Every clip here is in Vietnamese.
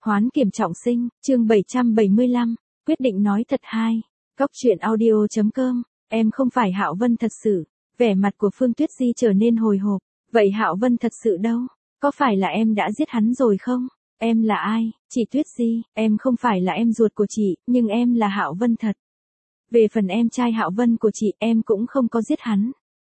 Hoán kiểm trọng sinh, chương 775, quyết định nói thật 2. Cóc truyện audio.com, em không phải Hạo Vân thật sự. Vẻ mặt của Phương Tuyết Di trở nên hồi hộp. Vậy Hạo Vân thật sự đâu? Có phải là em đã giết hắn rồi không? Em là ai? Chị Tuyết Di, em không phải là em ruột của chị, nhưng em là Hạo Vân thật. Về phần em trai Hạo Vân của chị, em cũng không có giết hắn.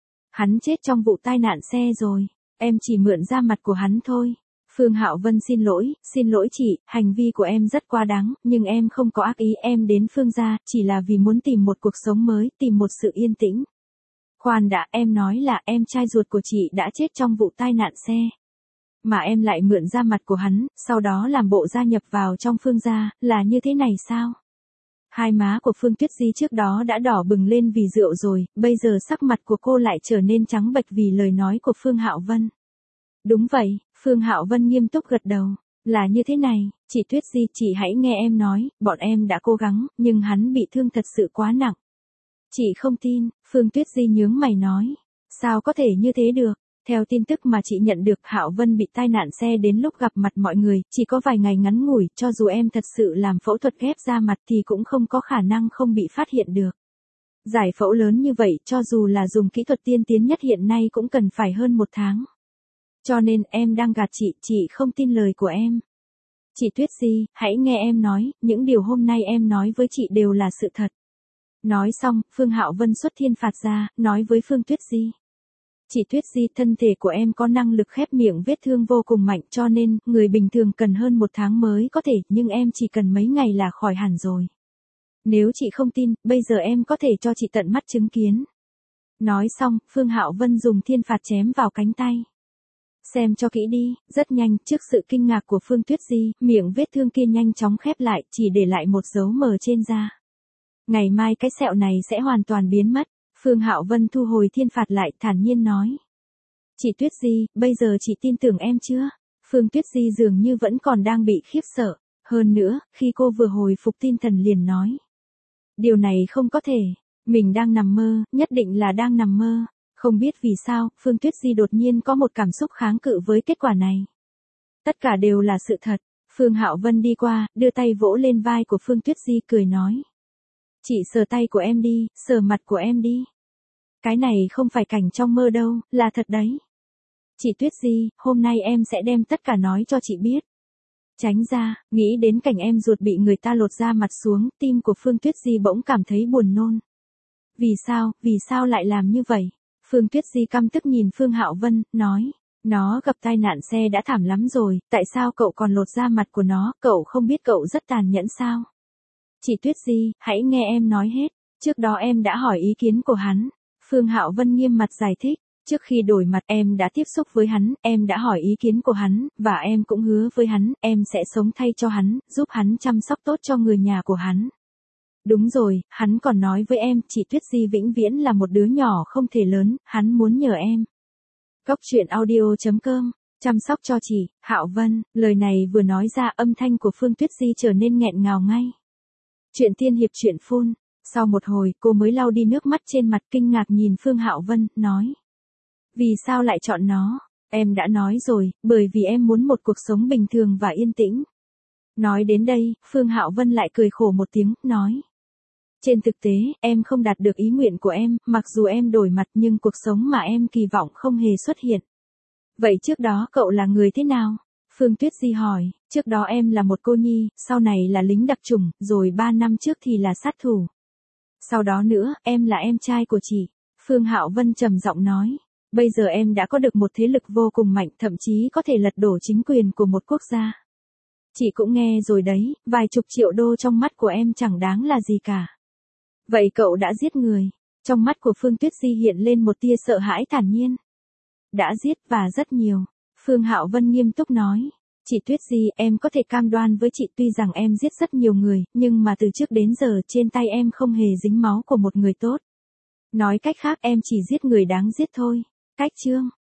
Hắn chết trong vụ tai nạn xe rồi. Em chỉ mượn da mặt của hắn thôi. Phương Hạo Vân xin lỗi chị, hành vi của em rất quá đáng, nhưng em không có ác ý, em đến Phương gia, chỉ là vì muốn tìm một cuộc sống mới, tìm một sự yên tĩnh. Khoan đã, em nói là em trai ruột của chị đã chết trong vụ tai nạn xe. Mà em lại mượn da mặt của hắn, sau đó làm bộ gia nhập vào trong Phương gia, là như thế này sao? Hai má của Phương Tuyết Di trước đó đã đỏ bừng lên vì rượu rồi, bây giờ sắc mặt của cô lại trở nên trắng bệch vì lời nói của Phương Hạo Vân. Đúng vậy, Phương Hạo Vân nghiêm túc gật đầu. Là như thế này, chị Tuyết Di, chị hãy nghe em nói, bọn em đã cố gắng, nhưng hắn bị thương thật sự quá nặng. Chị không tin, Phương Tuyết Di nhướng mày nói. Sao có thể như thế được? Theo tin tức mà chị nhận được, Hạo Vân bị tai nạn xe đến lúc gặp mặt mọi người, chỉ có vài ngày ngắn ngủi, cho dù em thật sự làm phẫu thuật ghép da mặt thì cũng không có khả năng không bị phát hiện được. Giải phẫu lớn như vậy, cho dù là dùng kỹ thuật tiên tiến nhất hiện nay cũng cần phải hơn 1 tháng. Cho nên em đang gạt chị không tin lời của em. Chị Tuyết Di, hãy nghe em nói, những điều hôm nay em nói với chị đều là sự thật. Nói xong, Phương Hạo Vân xuất thiên phạt ra, nói với Phương Tuyết Di. Chị Tuyết Di, thân thể của em có năng lực khép miệng vết thương vô cùng mạnh, cho nên, người bình thường cần hơn 1 tháng mới có thể, nhưng em chỉ cần mấy ngày là khỏi hẳn rồi. Nếu chị không tin, bây giờ em có thể cho chị tận mắt chứng kiến. Nói xong, Phương Hạo Vân dùng thiên phạt chém vào cánh tay. Xem cho kỹ đi, rất nhanh, trước sự kinh ngạc của Phương Tuyết Di, miệng vết thương kia nhanh chóng khép lại, chỉ để lại một dấu mờ trên da. Ngày mai cái sẹo này sẽ hoàn toàn biến mất. Phương Hạo Vân thu hồi thiên phạt lại, thản nhiên nói. Chị Tuyết Di, bây giờ chị tin tưởng em chưa? Phương Tuyết Di dường như vẫn còn đang bị khiếp sợ. Hơn nữa, khi cô vừa hồi phục tinh thần liền nói. Điều này không có thể. Mình đang nằm mơ, nhất định là đang nằm mơ. Không biết vì sao, Phương Tuyết Di đột nhiên có một cảm xúc kháng cự với kết quả này. Tất cả đều là sự thật. Phương Hạo Vân đi qua, đưa tay vỗ lên vai của Phương Tuyết Di cười nói. Chị sờ tay của em đi, sờ mặt của em đi. Cái này không phải cảnh trong mơ đâu, là thật đấy. Chị Tuyết Di, hôm nay em sẽ đem tất cả nói cho chị biết. Tránh ra, nghĩ đến cảnh em ruột bị người ta lột da mặt xuống, tim của Phương Tuyết Di bỗng cảm thấy buồn nôn. Vì sao lại làm như vậy? Phương Tuyết Di căm tức nhìn Phương Hạo Vân, nói. Nó gặp tai nạn xe đã thảm lắm rồi, tại sao cậu còn lột da mặt của nó, cậu không biết cậu rất tàn nhẫn sao? Chị Tuyết Di, hãy nghe em nói hết. Trước đó em đã hỏi ý kiến của hắn. Phương Hạo Vân nghiêm mặt giải thích. Trước khi đổi mặt em đã tiếp xúc với hắn, em đã hỏi ý kiến của hắn, và em cũng hứa với hắn, em sẽ sống thay cho hắn, giúp hắn chăm sóc tốt cho người nhà của hắn. Đúng rồi, hắn còn nói với em, chị Tuyết Di vĩnh viễn là một đứa nhỏ không thể lớn, hắn muốn nhờ em. Cóc truyện audio.com, chăm sóc cho chị, Hạo Vân, lời này vừa nói ra âm thanh của Phương Tuyết Di trở nên nghẹn ngào ngay. Chuyện tiên hiệp truyện full, sau một hồi cô mới lau đi nước mắt trên mặt kinh ngạc nhìn Phương Hạo Vân, nói. Vì sao lại chọn nó? Em đã nói rồi, bởi vì em muốn một cuộc sống bình thường và yên tĩnh. Nói đến đây, Phương Hạo Vân lại cười khổ một tiếng, nói. Trên thực tế, em không đạt được ý nguyện của em, mặc dù em đổi mặt nhưng cuộc sống mà em kỳ vọng không hề xuất hiện. Vậy trước đó cậu là người thế nào? Phương Tuyết Di hỏi, trước đó em là một cô nhi, sau này là lính đặc chủng, rồi 3 năm trước thì là sát thủ. Sau đó nữa, em là em trai của chị. Phương Hạo Vân trầm giọng nói, bây giờ em đã có được một thế lực vô cùng mạnh, thậm chí có thể lật đổ chính quyền của một quốc gia. Chị cũng nghe rồi đấy, vài chục triệu đô trong mắt của em chẳng đáng là gì cả. Vậy cậu đã giết người. Trong mắt của Phương Tuyết Di hiện lên một tia sợ hãi thản nhiên. Đã giết và rất nhiều. Phương Hạo Vân nghiêm túc nói. Chị Tuyết Di, em có thể cam đoan với chị tuy rằng em giết rất nhiều người, nhưng mà từ trước đến giờ trên tay em không hề dính máu của một người tốt. Nói cách khác em chỉ giết người đáng giết thôi. Cách chương.